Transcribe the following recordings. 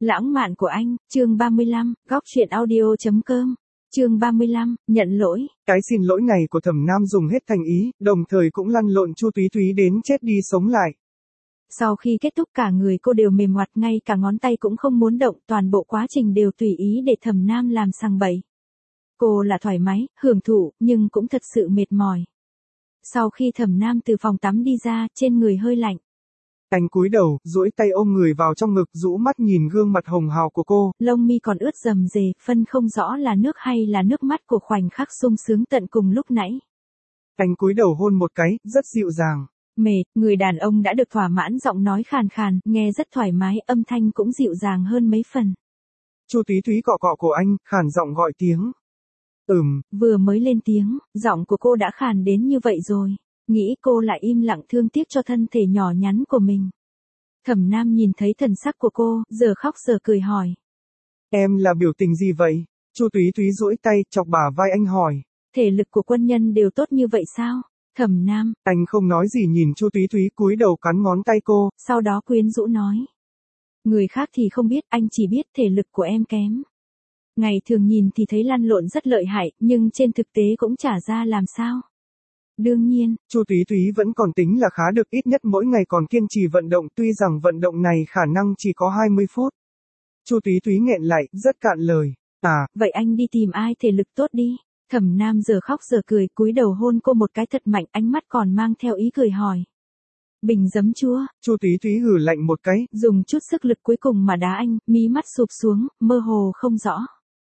Lãng mạn của anh, chương 35, góc truyện audio.com. Chương 35, nhận lỗi. Cái xin lỗi này của Thẩm Nam dùng hết thành ý, đồng thời cũng lăn lộn Chu Túy Túy đến chết đi sống lại. Sau khi kết thúc cả người cô đều mềm oặt, ngay cả ngón tay cũng không muốn động, toàn bộ quá trình đều tùy ý để Thẩm Nam làm sằng bậy. Cô là thoải mái, hưởng thụ, nhưng cũng thật sự mệt mỏi. Sau khi Thẩm Nam từ phòng tắm đi ra, trên người hơi lạnh. Anh cúi đầu, duỗi tay ôm người vào trong ngực, rũ mắt nhìn gương mặt hồng hào của cô. Lông mi còn ướt rầm rề, phân không rõ là nước hay là nước mắt của khoảnh khắc sung sướng tận cùng lúc nãy. Anh cúi đầu hôn một cái, rất dịu dàng. Mệt, người đàn ông đã được thỏa mãn, giọng nói khàn khàn, nghe rất thoải mái, âm thanh cũng dịu dàng hơn mấy phần. Chu Túy Túy cọ cọ cổ anh, khàn giọng gọi tiếng. Vừa mới lên tiếng, giọng của cô đã khàn đến như vậy rồi. Nghĩ cô lại im lặng thương tiếc cho thân thể nhỏ nhắn của mình. Thẩm Nam nhìn thấy thần sắc của cô, giờ khóc giờ cười hỏi. Em là biểu tình gì vậy? Chu Túy Túy duỗi tay, chọc bả vai anh hỏi. Thể lực của quân nhân đều tốt như vậy sao? Thẩm Nam. Anh không nói gì nhìn Chu Túy Túy cúi đầu cắn ngón tay cô. Sau đó quyến rũ nói. Người khác thì không biết, anh chỉ biết thể lực của em kém. Ngày thường nhìn thì thấy lăn lộn rất lợi hại, nhưng trên thực tế cũng chả ra làm sao. Đương nhiên, Chu Túy Túy vẫn còn tính là khá được, ít nhất mỗi ngày còn kiên trì vận động, tuy rằng vận động này khả năng chỉ có 20 phút. Chu Túy Túy nghẹn lại, rất cạn lời. Vậy anh đi tìm ai thể lực tốt đi. Thẩm Nam giờ khóc giờ cười, cúi đầu hôn cô một cái thật mạnh, ánh mắt còn mang theo ý cười hỏi. Bình giấm chua. Chu Túy Túy hừ lạnh một cái, dùng chút sức lực cuối cùng mà đá anh, mí mắt sụp xuống, mơ hồ không rõ.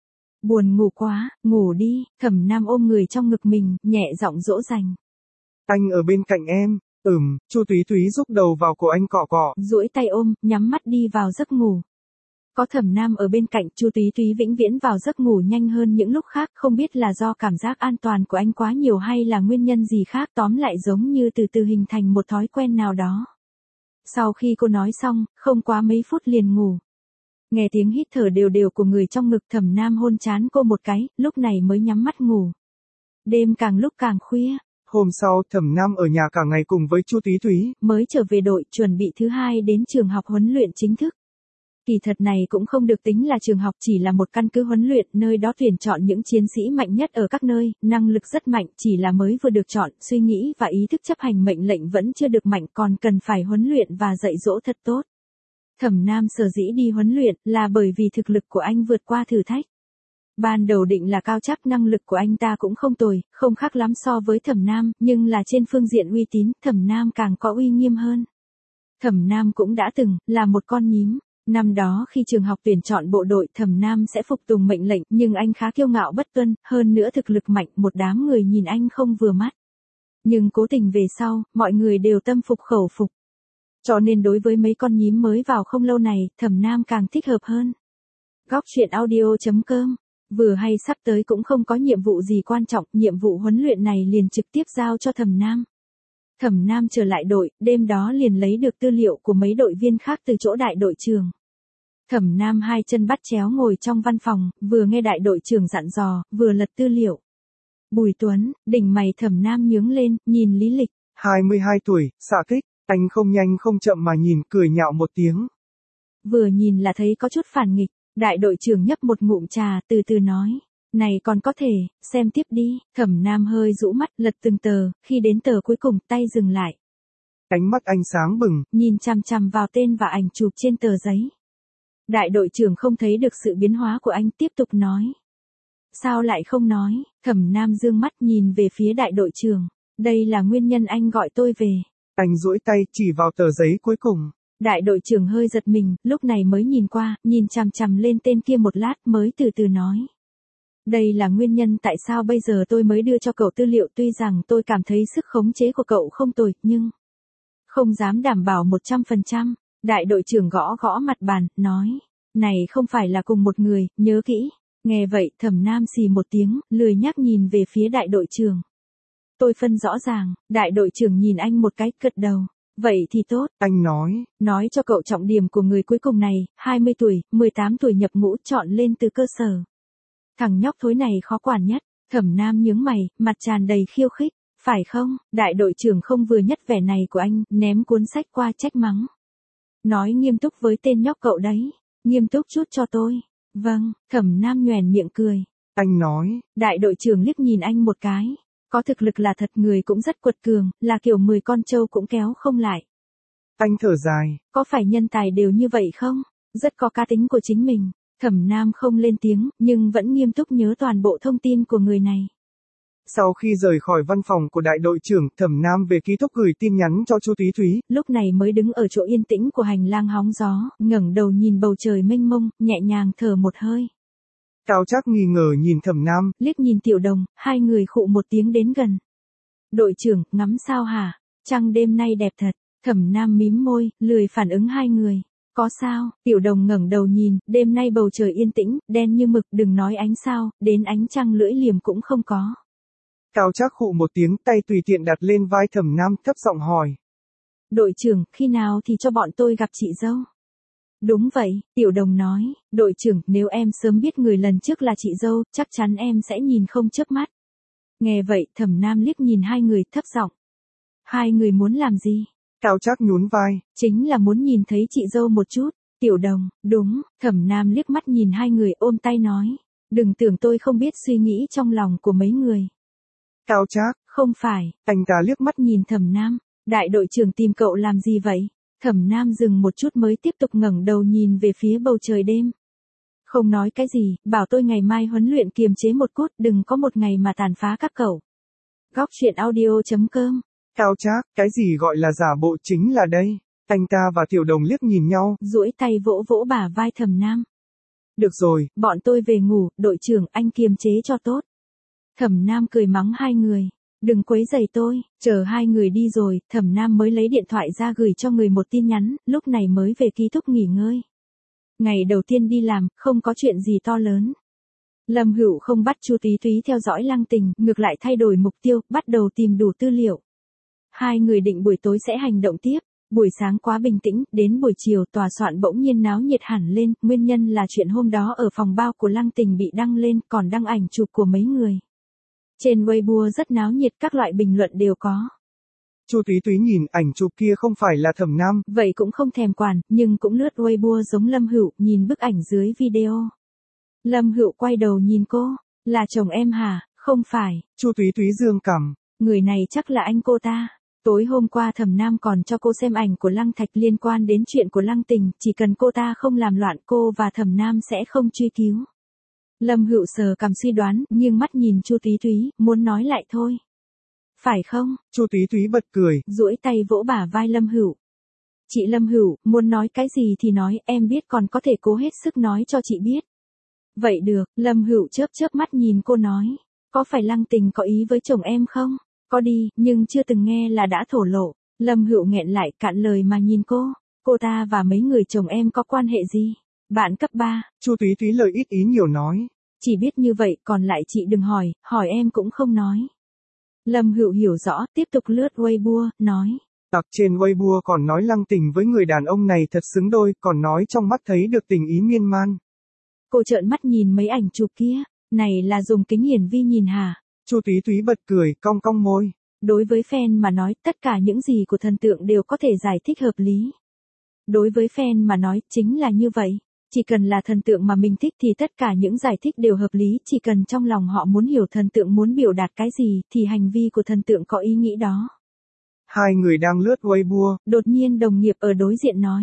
Buồn ngủ quá, ngủ đi. Thẩm Nam ôm người trong ngực mình, nhẹ giọng dỗ dành. Anh ở bên cạnh em. Chu Túy Túy rúc đầu vào cổ anh cọ cọ, duỗi tay ôm, nhắm mắt đi vào giấc ngủ. Có Thẩm Nam ở bên cạnh, Chu Túy Túy vĩnh viễn vào giấc ngủ nhanh hơn những lúc khác, không biết là do cảm giác an toàn của anh quá nhiều hay là nguyên nhân gì khác, tóm lại giống như từ từ hình thành một thói quen nào đó. Sau khi cô nói xong, không quá mấy phút liền ngủ. Nghe tiếng hít thở đều đều của người trong ngực, Thẩm Nam hôn trán cô một cái, lúc này mới nhắm mắt ngủ. Đêm càng lúc càng khuya. Hôm sau, Thẩm Nam ở nhà cả ngày cùng với Chu Túy Túy. Mới trở về đội, chuẩn bị thứ hai đến trường học huấn luyện chính thức. Kỳ thật này cũng không được tính là trường học, chỉ là một căn cứ huấn luyện, nơi đó tuyển chọn những chiến sĩ mạnh nhất ở các nơi, năng lực rất mạnh, chỉ là mới vừa được chọn, suy nghĩ và ý thức chấp hành mệnh lệnh vẫn chưa được mạnh, còn cần phải huấn luyện và dạy dỗ thật tốt. Thẩm Nam sở dĩ đi huấn luyện là bởi vì thực lực của anh vượt qua thử thách. Ban đầu định là cao chắc năng lực của anh ta cũng không tồi, không khác lắm so với Thẩm Nam, nhưng là trên phương diện uy tín, Thẩm Nam càng có uy nghiêm hơn. Thẩm Nam cũng đã từng là một con nhím. Năm đó khi trường học tuyển chọn bộ đội, Thẩm Nam sẽ phục tùng mệnh lệnh, nhưng anh khá kiêu ngạo bất tuân, hơn nữa thực lực mạnh, một đám người nhìn anh không vừa mắt. Nhưng cố tình về sau, mọi người đều tâm phục khẩu phục. Cho nên đối với mấy con nhím mới vào không lâu này, Thẩm Nam càng thích hợp hơn. Góc truyện audio.com. Vừa hay sắp tới cũng không có nhiệm vụ gì quan trọng, nhiệm vụ huấn luyện này liền trực tiếp giao cho Thẩm Nam. Thẩm Nam trở lại đội, đêm đó liền lấy được tư liệu của mấy đội viên khác từ chỗ đại đội trưởng. Thẩm Nam hai chân bắt chéo ngồi trong văn phòng, vừa nghe đại đội trưởng dặn dò, vừa lật tư liệu. Bùi Tuấn, đỉnh mày Thẩm Nam nhướng lên, nhìn lý lịch. 22 tuổi, xạ kích, anh không nhanh không chậm mà nhìn, cười nhạo một tiếng. Vừa nhìn là thấy có chút phản nghịch, đại đội trưởng nhấp một ngụm trà, từ từ nói. Này còn có thể, xem tiếp đi. Thẩm Nam hơi rũ mắt, lật từng tờ, khi đến tờ cuối cùng, tay dừng lại. Ánh mắt anh sáng bừng, nhìn chằm chằm vào tên và ảnh chụp trên tờ giấy. Đại đội trưởng không thấy được sự biến hóa của anh, tiếp tục nói. Sao lại không nói? Thẩm Nam dương mắt nhìn về phía đại đội trưởng. Đây là nguyên nhân anh gọi tôi về. Anh duỗi tay chỉ vào tờ giấy cuối cùng. Đại đội trưởng hơi giật mình, lúc này mới nhìn qua, nhìn chằm chằm lên tên kia một lát mới từ từ nói. Đây là nguyên nhân tại sao bây giờ tôi mới đưa cho cậu tư liệu, tuy rằng tôi cảm thấy sức khống chế của cậu không tồi, nhưng không dám đảm bảo 100%. Đại đội trưởng gõ gõ mặt bàn, nói. Này không phải là cùng một người, nhớ kỹ. Nghe vậy, Thẩm Nam xì một tiếng, lười nhác nhìn về phía đại đội trưởng. Tôi phân rõ ràng, đại đội trưởng nhìn anh một cái, gật đầu. Vậy thì tốt, anh nói cho cậu trọng điểm của người cuối cùng này, 20 tuổi, 18 tuổi nhập ngũ, chọn lên từ cơ sở. Thằng nhóc thối này khó quản nhất. Thẩm Nam nhướng mày, mặt tràn đầy khiêu khích. Phải không? Đại đội trưởng không vừa nhất vẻ này của anh, ném cuốn sách qua trách mắng. Nói nghiêm túc với tên nhóc cậu đấy. Nghiêm túc chút cho tôi. Vâng, Thẩm Nam nhoẻn miệng cười. Anh nói. Đại đội trưởng liếc nhìn anh một cái. Có thực lực là thật, người cũng rất quật cường, là kiểu 10 con trâu cũng kéo không lại. Anh thở dài. Có phải nhân tài đều như vậy không? Rất có cá tính của chính mình. Thẩm Nam không lên tiếng, nhưng vẫn nghiêm túc nhớ toàn bộ thông tin của người này. Sau khi rời khỏi văn phòng của đại đội trưởng, Thẩm Nam về ký túc gửi tin nhắn cho Chu Túy Túy. Lúc này mới đứng ở chỗ yên tĩnh của hành lang hóng gió, ngẩng đầu nhìn bầu trời mênh mông, nhẹ nhàng thở một hơi. Cao Trác nghi ngờ nhìn Thẩm Nam, liếc nhìn Tiểu Đồng, hai người khụ một tiếng đến gần. Đội trưởng, ngắm sao hả? Trăng đêm nay đẹp thật. Thẩm Nam mím môi, lười phản ứng hai người. Có sao? Tiểu Đồng ngẩng đầu nhìn, đêm nay bầu trời yên tĩnh, đen như mực, đừng nói ánh sao, đến ánh trăng lưỡi liềm cũng không có. Cao Trác khụ một tiếng, tay tùy tiện đặt lên vai Thẩm Nam, thấp giọng hỏi. Đội trưởng, khi nào thì cho bọn tôi gặp chị dâu? Đúng vậy, Tiểu Đồng nói, đội trưởng, nếu em sớm biết người lần trước là chị dâu, chắc chắn em sẽ nhìn không chớp mắt. Nghe vậy, Thẩm Nam liếc nhìn hai người, thấp giọng. Hai người muốn làm gì? Cao Trác nhún vai. Chính là muốn nhìn thấy chị dâu một chút. Tiểu Đồng, đúng, Thẩm Nam liếc mắt nhìn hai người, ôm tay nói. Đừng tưởng tôi không biết suy nghĩ trong lòng của mấy người. Cao Trác, không phải. Anh ta liếc mắt nhìn Thẩm Nam. Đại đội trưởng tìm cậu làm gì vậy? Thẩm Nam dừng một chút mới tiếp tục ngẩng đầu nhìn về phía bầu trời đêm. Không nói cái gì, bảo tôi ngày mai huấn luyện kiềm chế một chút, đừng có một ngày mà tàn phá các cậu. Góc truyện audio.com. Cao Trác, cái gì gọi là giả bộ chính là đây. Anh ta và Tiểu Đồng liếc nhìn nhau, duỗi tay vỗ vỗ bả vai Thẩm Nam. Được rồi, bọn tôi về ngủ, đội trưởng, anh kiềm chế cho tốt. Thẩm Nam cười mắng hai người. Đừng quấy rầy tôi. Chờ hai người đi rồi, Thẩm Nam mới lấy điện thoại ra gửi cho người một tin nhắn, lúc này mới về ký túc nghỉ ngơi. Ngày đầu tiên đi làm, không có chuyện gì to lớn. Lâm Hữu không bắt Chu Túy Túy theo dõi Lăng Tình, ngược lại thay đổi mục tiêu, bắt đầu tìm đủ tư liệu. Hai người định buổi tối sẽ hành động tiếp. Buổi sáng quá bình tĩnh, đến buổi chiều tòa soạn bỗng nhiên náo nhiệt hẳn lên, nguyên nhân là chuyện hôm đó ở phòng bao của Lăng Tình bị đăng lên, còn đăng ảnh chụp của mấy người. Trên Weibo rất náo nhiệt, các loại bình luận đều có. Chu Túy Túy nhìn ảnh chụp kia không phải là Thẩm Nam. Vậy cũng không thèm quản, nhưng cũng lướt Weibo giống Lâm Hữu, nhìn bức ảnh dưới video. Lâm Hữu quay đầu nhìn cô, là chồng em hả? Không phải. Chu Túy Túy dương cằm. Người này chắc là anh cô ta. Tối hôm qua Thẩm Nam còn cho cô xem ảnh của Lăng Thạch liên quan đến chuyện của Lăng Tình, chỉ cần cô ta không làm loạn cô và Thẩm Nam sẽ không truy cứu. Lâm Hữu sờ cằm suy đoán, nhưng mắt nhìn Chu Túy Túy, muốn nói lại thôi. Phải không? Chu Túy Túy bật cười, duỗi tay vỗ bả vai Lâm Hữu. Chị Lâm Hữu, muốn nói cái gì thì nói, em biết, còn có thể cố hết sức nói cho chị biết. Vậy được, Lâm Hữu chớp chớp mắt nhìn cô nói. Có phải Lăng Tình có ý với chồng em không? Có đi, nhưng chưa từng nghe là đã thổ lộ. Lâm Hữu nghẹn lại, cạn lời mà nhìn cô. Cô ta và mấy người chồng em có quan hệ gì? Bạn cấp 3. Chu Túy Túy lời ít ý nhiều nói. Chỉ biết như vậy, còn lại chị đừng hỏi, hỏi em cũng không nói. Lâm Hữu hiểu rõ, tiếp tục lướt Weibo, nói. Trên Weibo còn nói Lăng Tình với người đàn ông này thật xứng đôi, còn nói trong mắt thấy được tình ý miên man. Cô trợn mắt nhìn mấy ảnh chụp kia, này là dùng kính hiển vi nhìn hả? Chu Túy Túy bật cười, cong cong môi. Đối với fan mà nói, tất cả những gì của thần tượng đều có thể giải thích hợp lý. Đối với fan mà nói, chính là như vậy. Chỉ cần là thần tượng mà mình thích thì tất cả những giải thích đều hợp lý, chỉ cần trong lòng họ muốn hiểu thần tượng muốn biểu đạt cái gì, thì hành vi của thần tượng có ý nghĩ đó. Hai người đang lướt Weibo. Đột nhiên đồng nghiệp ở đối diện nói.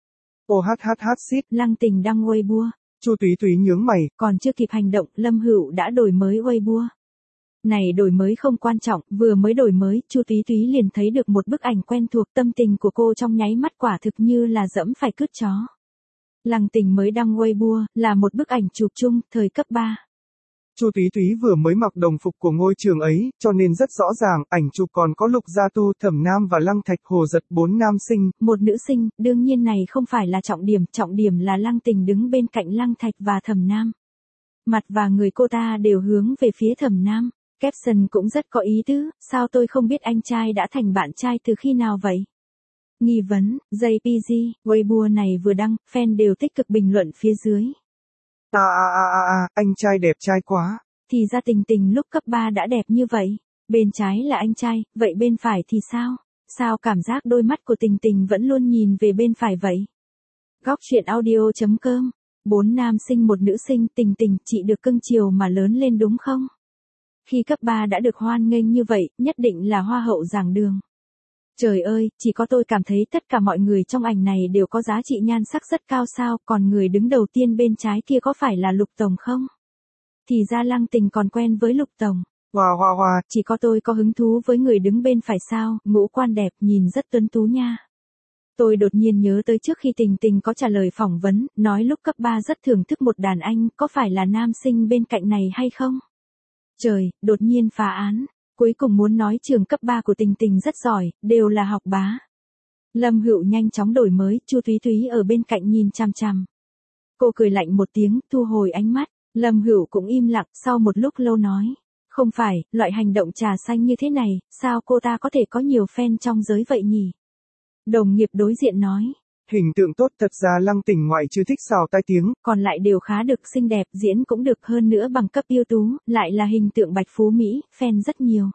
Shit. Lăng Tình đăng Weibo. Chu Túy Túy nhướng mày. Còn chưa kịp hành động, Lâm Hữu đã đổi mới Weibo. Này đổi mới không quan trọng, vừa mới đổi mới, Chu Túy Túy liền thấy được một bức ảnh quen thuộc, tâm tình của cô trong nháy mắt quả thực như là dẫm phải cứt chó. Lăng Tình mới đăng Weibo, là một bức ảnh chụp chung, thời cấp 3. Chu Túy Túy vừa mới mặc đồng phục của ngôi trường ấy, cho nên rất rõ ràng, ảnh chụp còn có Lục Gia Tu, Thẩm Nam và Lăng Thạch, Hồ Giật, 4 nam sinh, 1 nữ sinh, đương nhiên này không phải là trọng điểm là Lăng Tình đứng bên cạnh Lăng Thạch và Thẩm Nam. Mặt và người cô ta đều hướng về phía Thẩm Nam. Caption cũng rất có ý tứ, sao tôi không biết anh trai đã thành bạn trai từ khi nào vậy? Nghi vấn, JPG, Weibo này vừa đăng, fan đều tích cực bình luận phía dưới. Anh trai đẹp trai quá. Thì ra Tình Tình lúc cấp 3 đã đẹp như vậy. Bên trái là anh trai, vậy bên phải thì sao? Sao cảm giác đôi mắt của Tình Tình vẫn luôn nhìn về bên phải vậy? Góc truyện audio.com. 4 nam sinh một nữ sinh, Tình Tình, chị được cưng chiều mà lớn lên đúng không? Khi cấp 3 đã được hoan nghênh như vậy, nhất định là hoa hậu giảng đường. Trời ơi, chỉ có tôi cảm thấy tất cả mọi người trong ảnh này đều có giá trị nhan sắc rất cao sao, còn người đứng đầu tiên bên trái kia có phải là Lục Tổng không? Thì ra Lăng Tình còn quen với Lục Tổng. Hoa. Chỉ có tôi có hứng thú với người đứng bên phải sao, ngũ quan đẹp, nhìn rất tuấn tú nha. Tôi đột nhiên nhớ tới trước khi Tình Tình có trả lời phỏng vấn, nói lúc cấp 3 rất thưởng thức một đàn anh, có phải là nam sinh bên cạnh này hay không? Trời, đột nhiên phá án. Cuối cùng muốn nói trường cấp 3 của Tình Tình rất giỏi, đều là học bá. Lâm Hữu nhanh chóng đổi mới, Chu Thúy Thúy ở bên cạnh nhìn chằm chằm. Cô cười lạnh một tiếng, thu hồi ánh mắt. Lâm Hữu cũng im lặng, sau một lúc lâu nói. Không phải, loại hành động trà xanh như thế này, sao cô ta có thể có nhiều fan trong giới vậy nhỉ? Đồng nghiệp đối diện nói. Hình tượng tốt, thật ra Lăng Tình ngoại trừ thích xào tai tiếng, còn lại đều khá được, xinh đẹp, diễn cũng được, hơn nữa bằng cấp ưu tú, lại là hình tượng bạch phú Mỹ, fan rất nhiều.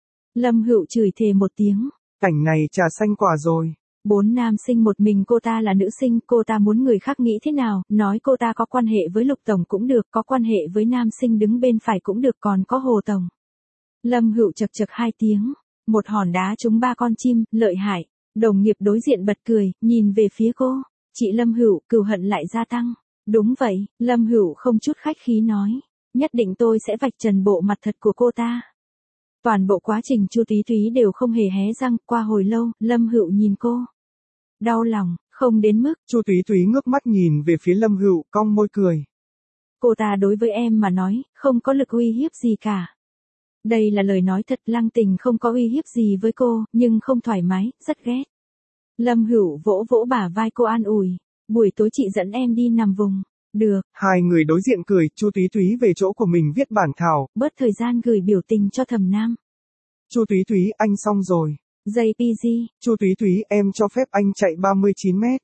Lâm Hữu chửi thề một tiếng. Cảnh này trà xanh quả rồi. 4 nam sinh một mình cô ta là nữ sinh, cô ta muốn người khác nghĩ thế nào, nói cô ta có quan hệ với Lục Tổng cũng được, có quan hệ với nam sinh đứng bên phải cũng được, còn có Hồ Tổng. Lâm Hữu chật chật 2 tiếng, một hòn đá trúng 3 con chim, lợi hại. Đồng nghiệp đối diện bật cười, nhìn về phía cô. Chị Lâm Hữu, cừu hận lại gia tăng. Đúng vậy, Lâm Hữu không chút khách khí nói. Nhất định tôi sẽ vạch trần bộ mặt thật của cô ta. Toàn bộ quá trình Chu Thúy Thúy đều không hề hé răng, qua hồi lâu, Lâm Hữu nhìn cô. Đau lòng, không đến mức. Chu Thúy Thúy ngước mắt nhìn về phía Lâm Hữu, cong môi cười. Cô ta đối với em mà nói, không có lực uy hiếp gì cả. Đây là lời nói thật, Lăng Tình không có uy hiếp gì với cô, nhưng không thoải mái, rất ghét. Lâm Hữu vỗ vỗ bả vai cô an ủi. Buổi tối chị dẫn em đi nằm vùng. Được. Hai người đối diện cười, Chu Thúy Thúy về chỗ của mình viết bản thảo. Bớt thời gian gửi biểu tình cho Thẩm Nam. Chu Thúy Thúy, anh xong rồi. JPG. Chu Thúy Thúy, em cho phép anh chạy 39 mét.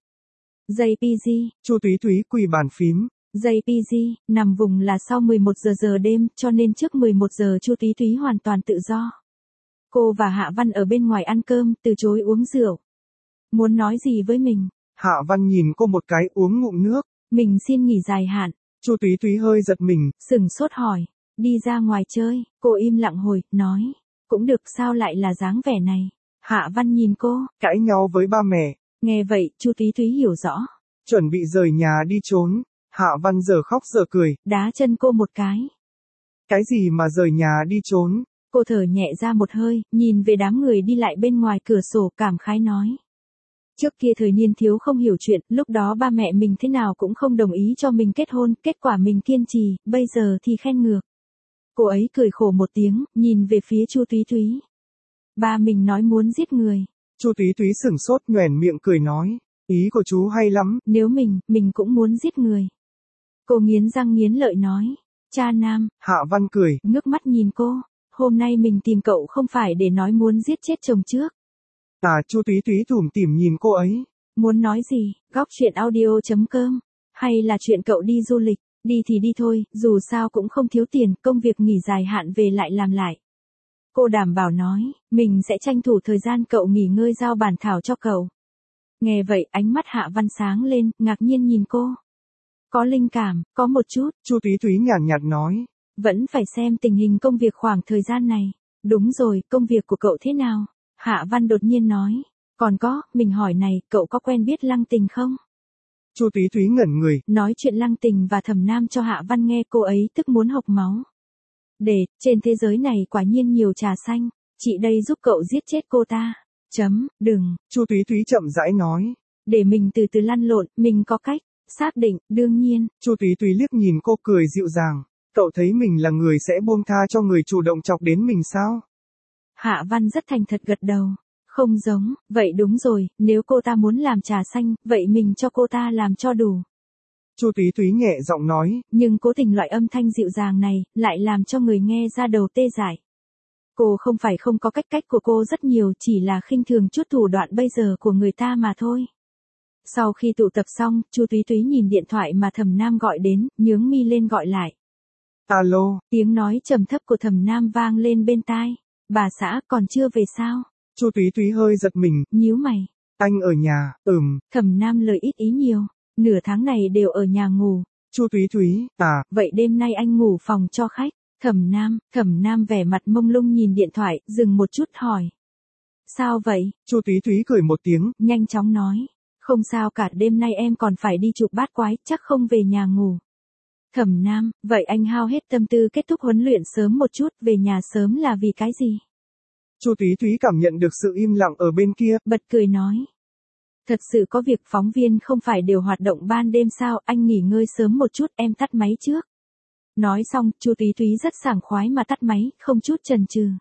JPG. Chu Thúy Thúy quỳ bàn phím. JPG, nằm vùng là sau 11 giờ đêm, cho nên trước 11 giờ Chu Thúy Thúy hoàn toàn tự do. Cô và Hạ Văn ở bên ngoài ăn cơm, từ chối uống rượu. Muốn nói gì với mình? Hạ Văn nhìn cô một cái, uống ngụm nước. Mình xin nghỉ dài hạn. Chu Thúy Thúy hơi giật mình. Sửng sốt hỏi. Đi ra ngoài chơi. Cô im lặng hồi, nói. Cũng được, sao lại là dáng vẻ này? Hạ Văn nhìn cô. Cãi nhau với ba mẹ. Nghe vậy, Chu Thúy Thúy hiểu rõ. Chuẩn bị rời nhà đi trốn. Hạ Văn giờ khóc giờ cười. Đá chân cô một cái. Cái gì mà rời nhà đi trốn? Cô thở nhẹ ra một hơi, nhìn về đám người đi lại bên ngoài cửa sổ, cảm khái nói. Trước kia thời niên thiếu không hiểu chuyện, lúc đó ba mẹ mình thế nào cũng không đồng ý cho mình kết hôn, kết quả mình kiên trì, bây giờ thì khen ngược. Cô ấy cười khổ một tiếng, nhìn về phía Chu Thúy Thúy. Ba mình nói muốn giết người. Chu Thúy Thúy sửng sốt, nhoẻn miệng cười nói. Ý của chú hay lắm. Nếu mình cũng muốn giết người. Cô nghiến răng nghiến lợi nói. Cha nam. Hạ Văn cười. Ngước mắt nhìn cô. Hôm nay mình tìm cậu không phải để nói muốn giết chết chồng trước. Chu Thúy Thúy tủm tỉm nhìn cô ấy. Muốn nói gì? Góc truyện audio.com. Hay là chuyện cậu đi du lịch? Đi thì đi thôi, dù sao cũng không thiếu tiền, công việc nghỉ dài hạn về lại làm lại. Cô đảm bảo nói, mình sẽ tranh thủ thời gian cậu nghỉ ngơi giao bản thảo cho cậu. Nghe vậy, ánh mắt Hạ Văn sáng lên, ngạc nhiên nhìn cô. Có linh cảm, có một chút. Chu Thúy Thúy nhàn nhạt nói. Vẫn phải xem tình hình công việc khoảng thời gian này. Đúng rồi, công việc của cậu thế nào? Hạ Văn đột nhiên nói. Còn có, mình hỏi này, cậu có quen biết Lăng Tình không? Chu Thúy Thúy ngẩn người. Nói chuyện Lăng Tình và Thẩm Nam cho Hạ Văn nghe, cô ấy tức muốn hộc máu. Trên thế giới này quả nhiên nhiều trà xanh. Chị đây giúp cậu giết chết cô ta. Đừng. Chu Thúy Thúy chậm rãi nói. Để mình từ từ lăn lộn, mình có cách. Xác định, đương nhiên. Chu Thúy Thúy liếc nhìn cô cười dịu dàng. Cậu thấy mình là người sẽ buông tha cho người chủ động chọc đến mình sao? Hạ Văn rất thành thật gật đầu. Không giống, vậy đúng rồi, nếu cô ta muốn làm trà xanh, vậy mình cho cô ta làm cho đủ. Chu Thúy Thúy nhẹ giọng nói. Nhưng cố tình loại âm thanh dịu dàng này, lại làm cho người nghe ra đầu tê dại. Cô không phải không có cách của cô rất nhiều, chỉ là khinh thường chút thủ đoạn bây giờ của người ta mà thôi. Sau khi tụ tập xong, Chu Thúy Thúy nhìn điện thoại mà Thẩm Nam gọi đến, nhướng mi lên gọi lại. Alo. Tiếng nói trầm thấp của Thẩm Nam vang lên bên tai. Bà xã còn chưa về sao? Chu Thúy Thúy hơi giật mình. Nhíu mày. Anh ở nhà, Thẩm Nam lời ít ý nhiều. Nửa tháng này đều ở nhà ngủ. Chu Túy Túy, à. Vậy đêm nay anh ngủ phòng cho khách. Thẩm Nam vẻ mặt mông lung nhìn điện thoại, dừng một chút hỏi. Sao vậy? Chu Túy Túy cười một tiếng, nhanh chóng nói. Không sao cả, đêm nay em còn phải đi chụp bát quái, chắc không về nhà ngủ. Thẩm Nam, vậy anh hao hết tâm tư kết thúc huấn luyện sớm một chút, về nhà sớm là vì cái gì? Chu Túy Túy cảm nhận được sự im lặng ở bên kia, bật cười nói. Thật sự có việc, phóng viên không phải đều hoạt động ban đêm sao, anh nghỉ ngơi sớm một chút, em tắt máy trước. Nói xong, Chu Túy Túy rất sảng khoái mà tắt máy, không chút chần chừ.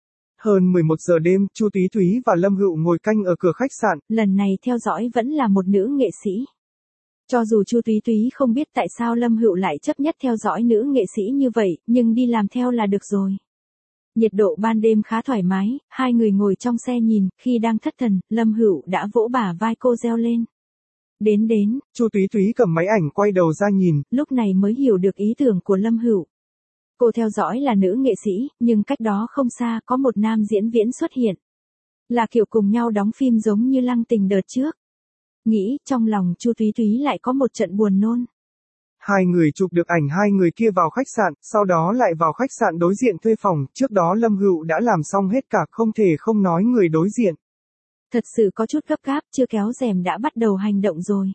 Hơn 11 giờ đêm, Chu Túy Túy và Lâm Hựu ngồi canh ở cửa khách sạn. Lần này theo dõi vẫn là một nữ nghệ sĩ. Cho dù Chu Túy Túy không biết tại sao Lâm Hựu lại chấp nhất theo dõi nữ nghệ sĩ như vậy, nhưng đi làm theo là được rồi. Nhiệt độ ban đêm khá thoải mái, hai người ngồi trong xe nhìn, khi đang thất thần, Lâm Hựu đã vỗ bả vai cô reo lên. Đến. Chu Túy Túy cầm máy ảnh quay đầu ra nhìn. Lúc này mới hiểu được ý tưởng của Lâm Hựu. Cô theo dõi là nữ nghệ sĩ, nhưng cách đó không xa có một nam diễn viên xuất hiện. Là kiểu cùng nhau đóng phim giống như Lăng Tình đợt trước. Nghĩ trong lòng Chu Túy Túy lại có một trận buồn nôn. Hai người chụp được ảnh hai người kia vào khách sạn, sau đó lại vào khách sạn đối diện thuê phòng, trước đó Lâm Hựu đã làm xong hết cả, không thể không nói người đối diện. Thật sự có chút gấp gáp, chưa kéo rèm đã bắt đầu hành động rồi.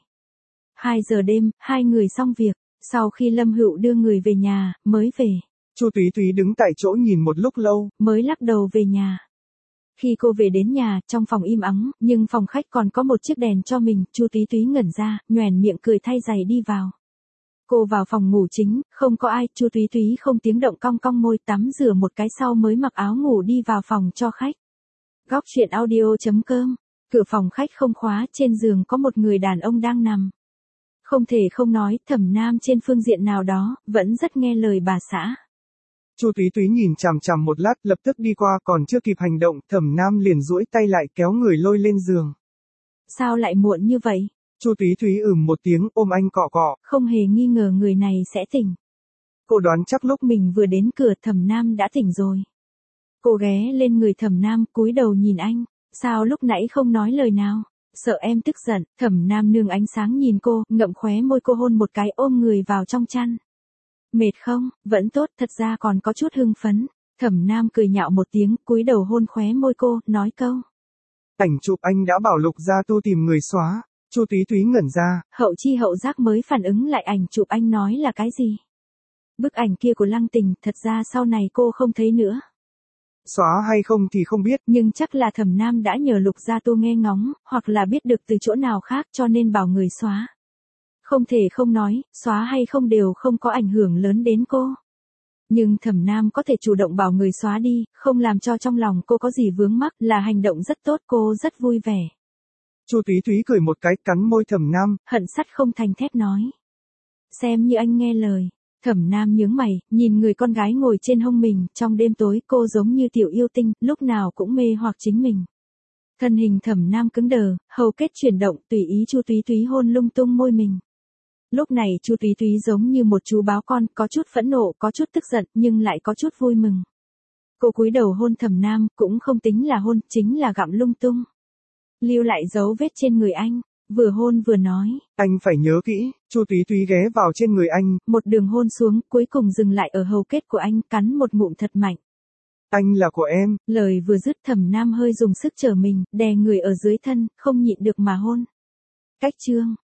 2 giờ đêm, hai người xong việc, sau khi Lâm Hựu đưa người về nhà, mới về. Chu Túy Túy đứng tại chỗ nhìn một lúc lâu, mới lắc đầu về nhà. Khi cô về đến nhà, trong phòng im ắng, nhưng phòng khách còn có một chiếc đèn cho mình, Chu Túy Túy ngẩn ra, nhoẻn miệng cười thay giày đi vào. Cô vào phòng ngủ chính, không có ai, Chu Túy Túy không tiếng động cong cong môi, tắm rửa một cái sau mới mặc áo ngủ đi vào phòng cho khách. Góc truyện audio.com. Cửa phòng khách không khóa, trên giường có một người đàn ông đang nằm. Không thể không nói, Thẩm Nam trên phương diện nào đó, vẫn rất nghe lời bà xã. Chu Túy Túy nhìn chằm chằm một lát, lập tức đi qua, còn chưa kịp hành động, Thẩm Nam liền duỗi tay lại kéo người lôi lên giường. Sao lại muộn như vậy? Chu Túy Túy một tiếng, ôm anh cọ cọ. Không hề nghi ngờ người này sẽ tỉnh. Cô đoán chắc lúc mình vừa đến cửa Thẩm Nam đã tỉnh rồi. Cô ghé lên người Thẩm Nam, cúi đầu nhìn anh. Sao lúc nãy không nói lời nào? Sợ em tức giận. Thẩm Nam nương ánh sáng nhìn cô, ngậm khóe môi cô hôn một cái, ôm người vào trong chăn. Mệt không? Vẫn tốt, thật ra còn có chút hưng phấn. Thẩm Nam cười nhạo một tiếng, cúi đầu hôn khóe môi cô, nói câu. Ảnh chụp anh đã bảo Lục Gia Tu tìm người xóa. Chu Túy Túy ngẩn ra. Hậu chi hậu giác mới phản ứng lại ảnh chụp anh nói là cái gì. Bức ảnh kia của Lăng Tình, thật ra sau này cô không thấy nữa. Xóa hay không thì không biết. Nhưng chắc là Thẩm Nam đã nhờ Lục Gia Tu nghe ngóng, hoặc là biết được từ chỗ nào khác cho nên bảo người xóa. Không thể không nói, xóa hay không đều không có ảnh hưởng lớn đến cô. Nhưng Thẩm Nam có thể chủ động bảo người xóa đi, không làm cho trong lòng cô có gì vướng mắc, là hành động rất tốt, cô rất vui vẻ. Chu Túy Túy cười một cái, cắn môi Thẩm Nam. Hận sắt không thành thép nói. Xem như anh nghe lời. Thẩm Nam nhướng mày, nhìn người con gái ngồi trên hông mình, trong đêm tối cô giống như tiểu yêu tinh, lúc nào cũng mê hoặc chính mình. Thân hình Thẩm Nam cứng đờ, hầu kết chuyển động, tùy ý Chu Túy Túy hôn lung tung môi mình. Lúc này Chu Túy Túy giống như một chú báo con, có chút phẫn nộ, có chút tức giận, nhưng lại có chút vui mừng. Cô cúi đầu hôn Thẩm Nam, cũng không tính là hôn, chính là gặm lung tung. Lưu lại dấu vết trên người anh, vừa hôn vừa nói. Anh phải nhớ kỹ. Chu Túy Túy ghé vào trên người anh. Một đường hôn xuống, cuối cùng dừng lại ở hầu kết của anh, cắn một ngụm thật mạnh. Anh là của em. Lời vừa dứt Thẩm Nam hơi dùng sức trở mình, đè người ở dưới thân, không nhịn được mà hôn. Cách chương.